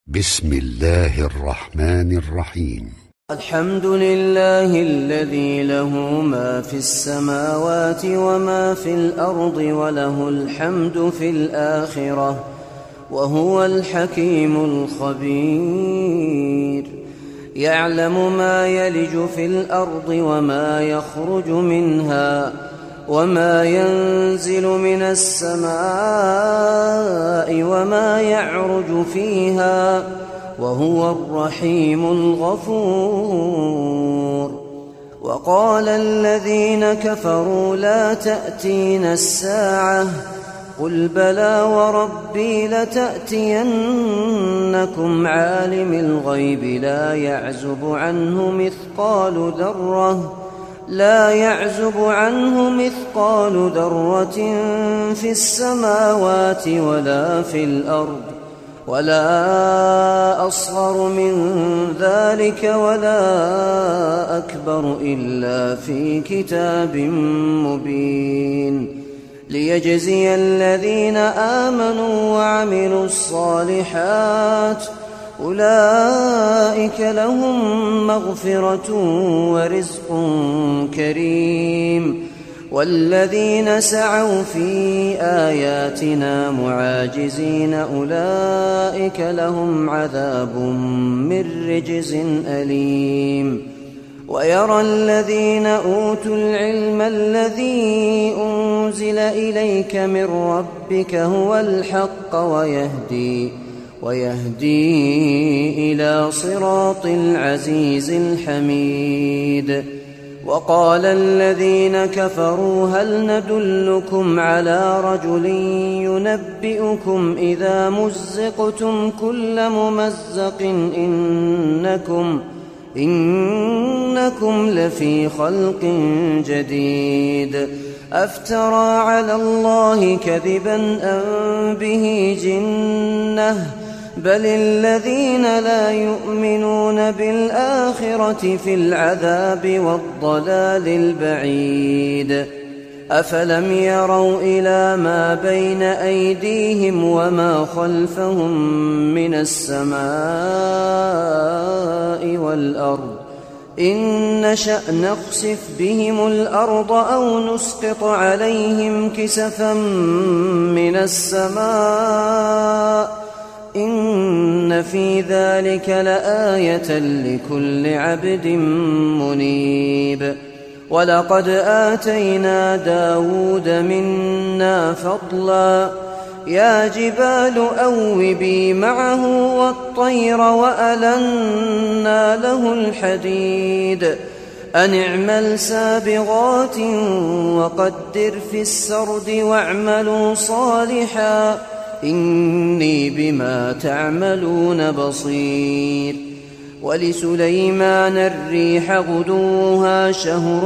بسم الله الرحمن الرحيم. الحمد لله الذي له ما في السماوات وما في الأرض وله الحمد في الآخرة وهو الحكيم الخبير. يعلم ما يلج في الأرض وما يخرج منها وما ينزل من السماء وما يعرج فيها وهو الرحيم الغفور. وقال الذين كفروا لا تأتينا الساعة قل بلى وربي لتأتينكم عالم الغيب لا يعزب عنه مثقال ذرة في السماوات ولا في الأرض ولا أصغر من ذلك ولا أكبر إلا في كتاب مبين ليجزي الذين آمنوا وعملوا الصالحات أولئك لهم مغفرة ورزق كريم. والذين سعوا في آياتنا معاجزين أولئك لهم عذاب من رجز أليم. ويرى الذين أوتوا العلم الذي أنزل إليك من ربك هو الحق ويهدي إلى صراط العزيز الحميد. وقال الذين كفروا هل ندلكم على رجل ينبئكم إذا مزقتم كل ممزق إنكم لفي خلق جديد أفترى على الله كذبا أم به جنة بل الذين لا يؤمنون بالآخرة في العذاب والضلال البعيد. أفلم يروا إلى ما بين أيديهم وما خلفهم من السماء والأرض إن نشأ نخسف بهم الأرض أو نسقط عليهم كسفا من السماء إن في ذلك لآية لكل عبد منيب. ولقد آتينا داود منا فضلا يا جبال أوبي معه والطير وألنا له الحديد أن اعمل سابغات وقدر في السرد واعملوا صالحا إني بما تعملون بصير. ولسليمان الريح غدوها شهر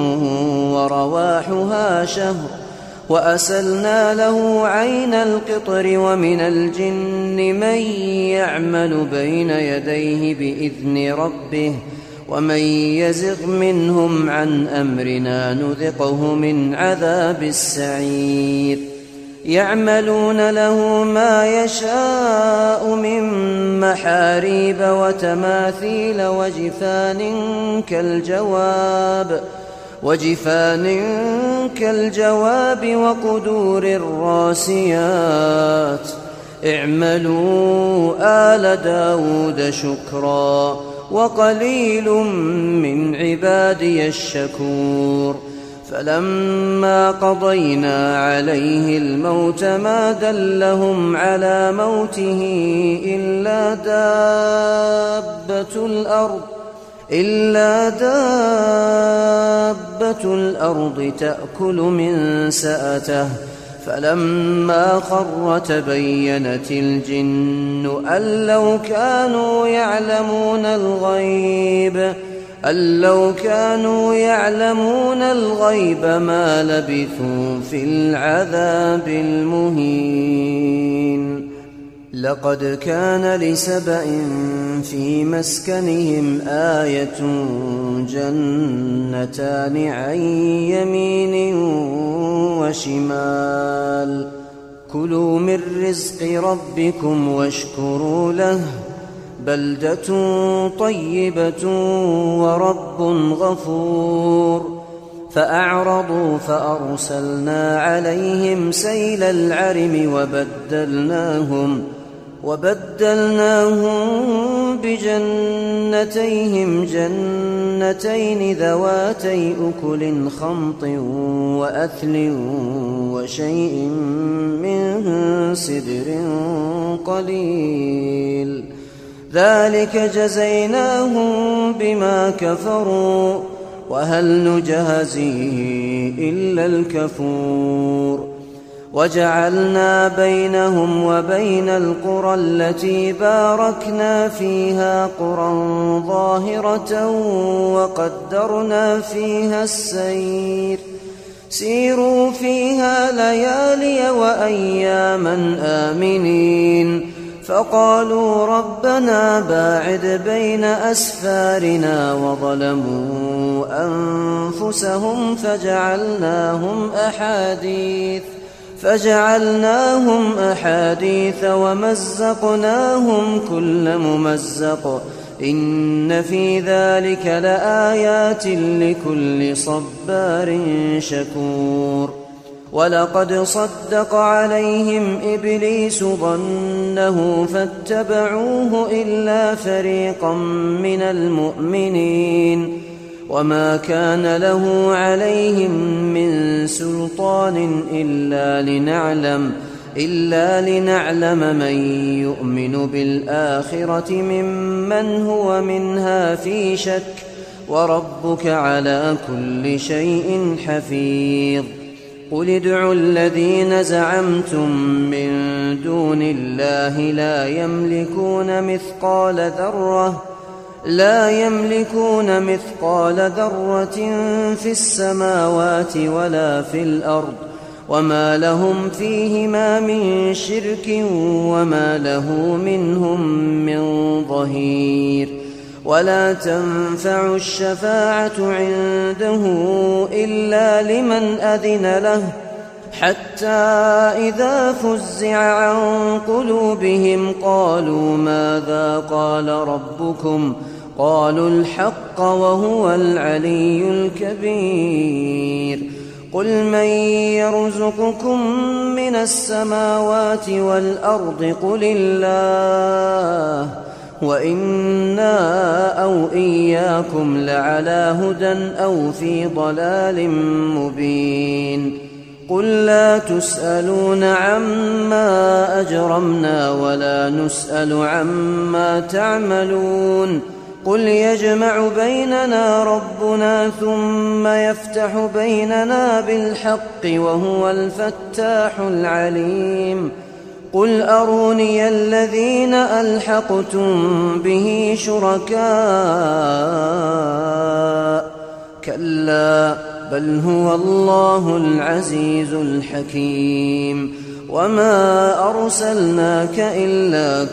ورواحها شهر وأسلنا له عين القطر ومن الجن من يعمل بين يديه بإذن ربه ومن يزغ منهم عن أمرنا نذقه من عذاب السعير. يعملون له ما يشاء من محاريب وتماثيل وجفان كالجواب وقدور الراسيات اعملوا آل داود شكرا وقليل من عبادي الشكور. فلما قضينا عليه الموت ما دلهم على موته إلا دابة الأرض تأكل من سأته فلما خر تبينت الجن أن لو كانوا يعلمون الغيب ما لبثوا في العذاب المهين. لقد كان لسبأ في مسكنهم آية جنتان عن يمين وشمال كلوا من رزق ربكم واشكروا له بلدة طيبة ورب غفور فأعرضوا فأرسلنا عليهم سيل العرم وبدلناهم بجنتيهم جنتين ذواتي أكل خمط وأثل وشيء من سدر قليل ذلك جزيناهم بما كفروا وهل نجازي إلا الكفور وجعلنا بينهم وبين القرى التي باركنا فيها قرى ظاهرة وقدرنا فيها السير سيروا فيها ليالي وأياما آمنين فقالوا ربنا باعد بين أسفارنا وظلموا أنفسهم فجعلناهم أحاديث ومزقناهم كل ممزق إن في ذلك لآيات لكل صبار شكور ولقد صدق عليهم إبليس ظنه فاتبعوه إلا فريقا من المؤمنين وما كان له عليهم من سلطان إلا لنعلم من يؤمن بالآخرة ممن هو منها في شك وربك على كل شيء حفيظ قل ادعوا الذين زعمتم من دون الله لا يملكون مثقال ذرة في السماوات ولا في الأرض وما لهم فيهما من شرك وما له منهم من ظهير ولا تنفع الشفاعة عنده إلا لمن أذن له حتى إذا فزع عن قلوبهم قالوا ماذا قال ربكم قالوا الحق وهو العلي الكبير قل من يرزقكم من السماوات والأرض قل الله وإنا أو إياكم لعلى هدى أو في ضلال مبين قل لا تسألون عما أجرمنا ولا نسأل عما تعملون قل يجمع بيننا ربنا ثم يفتح بيننا بالحق وهو الفتاح العليم قل أروني الذين ألحقتم به شركاء كلا بل هو الله العزيز الحكيم وما أرسلناك إلا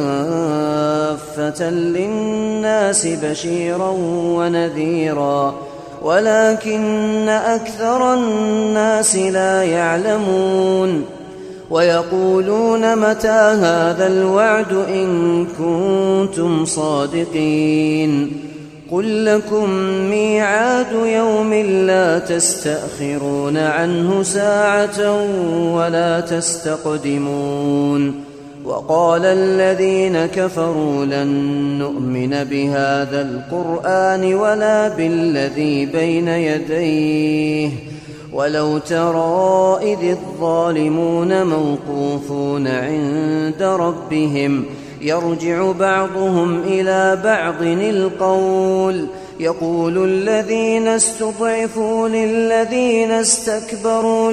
كافة للناس بشيرا ونذيرا ولكن أكثر الناس لا يعلمون ويقولون متى هذا الوعد إن كنتم صادقين قل لكم ميعاد يوم لا تستأخرون عنه ساعة ولا تستقدمون وقال الذين كفروا لن نؤمن بهذا القرآن ولا بالذي بين يديه ولو ترى إذ الظالمون موقوفون عند ربهم يرجع بعضهم إلى بعض القول يقول الذين استضعفوا للذين استكبروا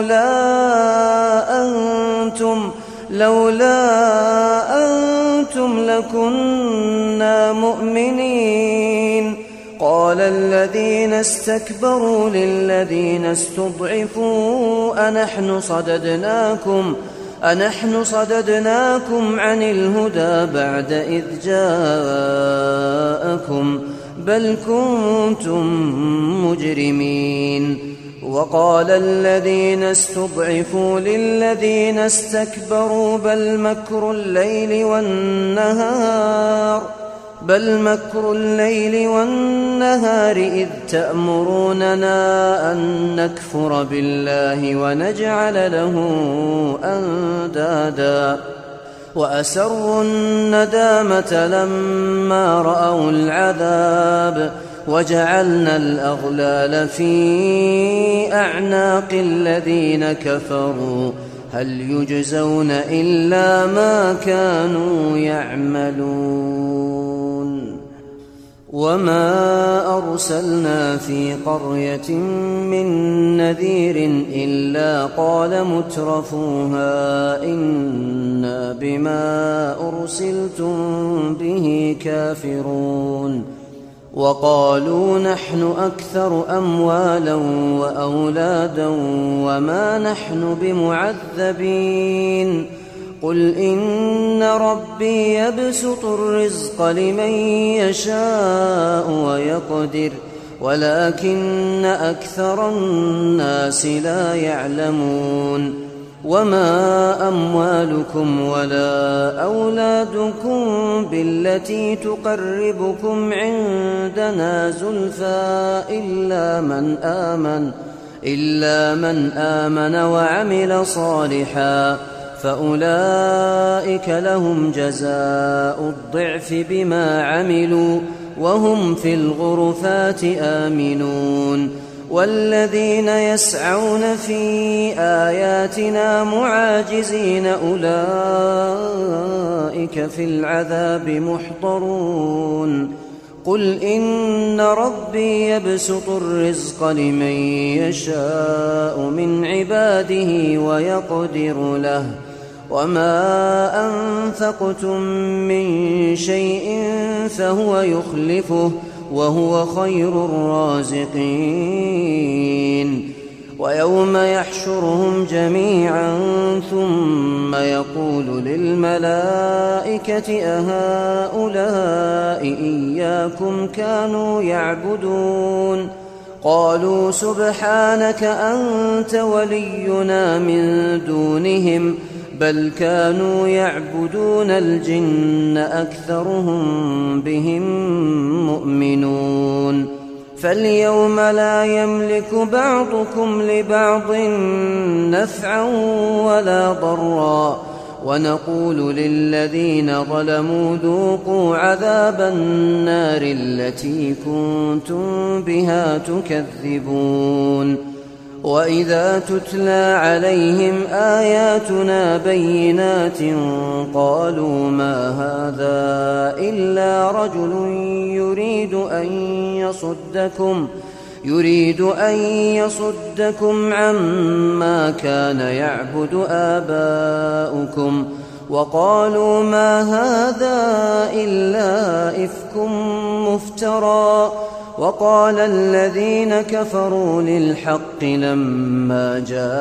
لولا أنتم لكنا مؤمنين قال الذين استكبروا للذين استضعفوا أنحن صددناكم عن الهدى بعد إذ جاءكم بل كنتم مجرمين وقال الذين استضعفوا للذين استكبروا بل مكر الليل والنهار إذ تأمروننا أن نكفر بالله ونجعل له أندادا وأسروا الندامة لما رأوا العذاب وجعلنا الأغلال في أعناق الذين كفروا هل يجزون إلا ما كانوا يعملون وما أرسلنا في قرية من نذير إلا قال مترفوها إنا بما أرسلتم به كافرون وقالوا نحن أكثر أموالا وأولادا وما نحن بمعذبين قل إن ربي يبسط الرزق لمن يشاء ويقدر ولكن أكثر الناس لا يعلمون وما أموالكم ولا أولادكم بالتي تقربكم عندنا زلفى إلا من آمن وعمل صالحا فأولئك لهم جزاء الضعف بما عملوا وهم في الغرفات آمنون والذين يسعون في آياتنا معاجزين أولئك في العذاب محضرون قل إن ربي يبسط الرزق لمن يشاء من عباده ويقدر له وما أنفقتم من شيء فهو يخلفه وهو خير الرازقين ويوم يحشرهم جميعا ثم يقول للملائكة أهؤلاء إياكم كانوا يعبدون قالوا سبحانك أنت ولينا من دونهم بل كانوا يعبدون الجن أكثرهم بهم مؤمنون فاليوم لا يملك بعضكم لبعض نفعا ولا ضرا ونقول للذين ظلموا ذوقوا عذاب النار التي كنتم بها تكذبون وإذا تتلى عليهم آياتنا بينات قالوا ما هذا إلا رجل يريد أن يصدكم عما كان يعبد آباؤكم وقالوا ما هذا إلا إفك مفترى وقال الذين كفروا للحق لما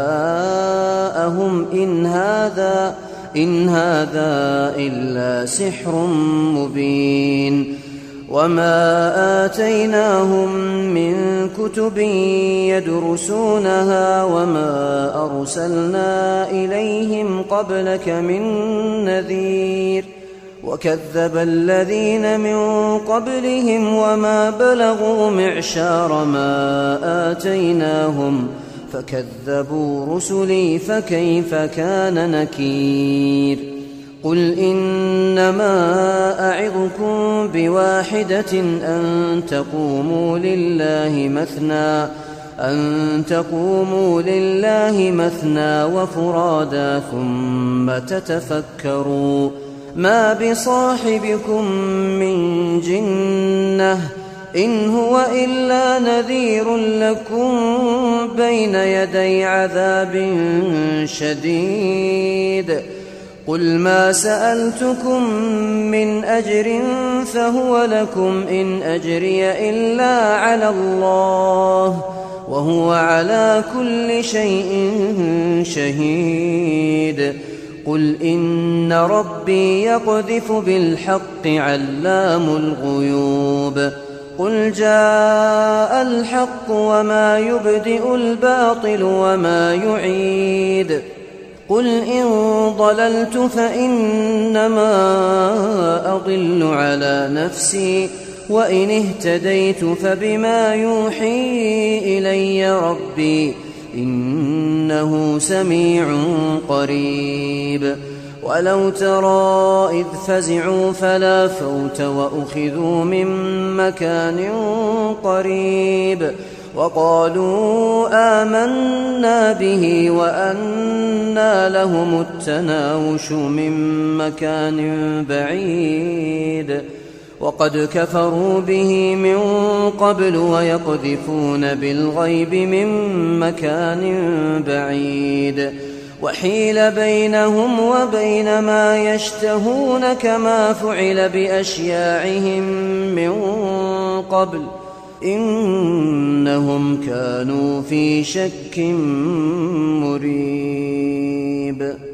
جاءهم إن هذا إلا سحر مبين وما آتيناهم من كتب يدرسونها وما أرسلنا إليهم قبلك من نذير وكذب الذين من قبلهم وما بلغوا معشار ما آتيناهم فكذبوا رسلي فكيف كان نكير قل إنما أعظكم بواحدة أن تقوموا لله مثنى وفرادا ثم تتفكروا ما بصاحبكم من جنة إن هو إلا نذير لكم بين يدي عذاب شديد قل ما سألتكم من أجر فهو لكم إن أجري إلا على الله وهو على كل شيء شهيد قل إن ربي يقذف بالحق علام الغيوب قل جاء الحق وما يبدئ الباطل وما يعيد قل إن ضللت فإنما أضل على نفسي وإن اهتديت فبما يوحي إلي ربي إنه سميع قريب ولو ترى إذ فزعوا فلا فوت وأخذوا من مكان قريب وقالوا آمنا به وأنى لهم التناوش من مكان بعيد وقد كفروا به من قبل ويقذفون بالغيب من مكان بعيد وحيل بينهم وبين ما يشتهون كما فعل بأشياعهم من قبل إنهم كانوا في شك مريب